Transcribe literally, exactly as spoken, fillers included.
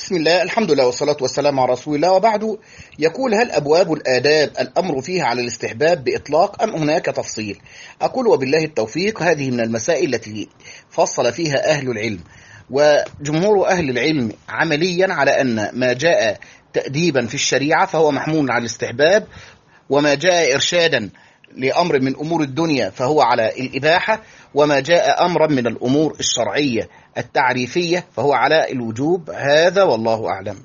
بسم الله، الحمد لله والصلاة والسلام على رسول الله، وبعد. يقول: هل أبواب الآداب الأمر فيها على الاستحباب بإطلاق أم هناك تفصيل؟ أقول: وبالله التوفيق. هذه من المسائل التي فصل فيها أهل العلم، وجمهور أهل العلم عمليا على أن ما جاء تأديبا في الشريعة فهو محمول على الاستحباب، وما جاء إرشادا لأمر من أمور الدنيا فهو على الإباحة، وما جاء أمرا من الأمور الشرعية التعريفية فهو على الوجوب. هذا والله أعلم.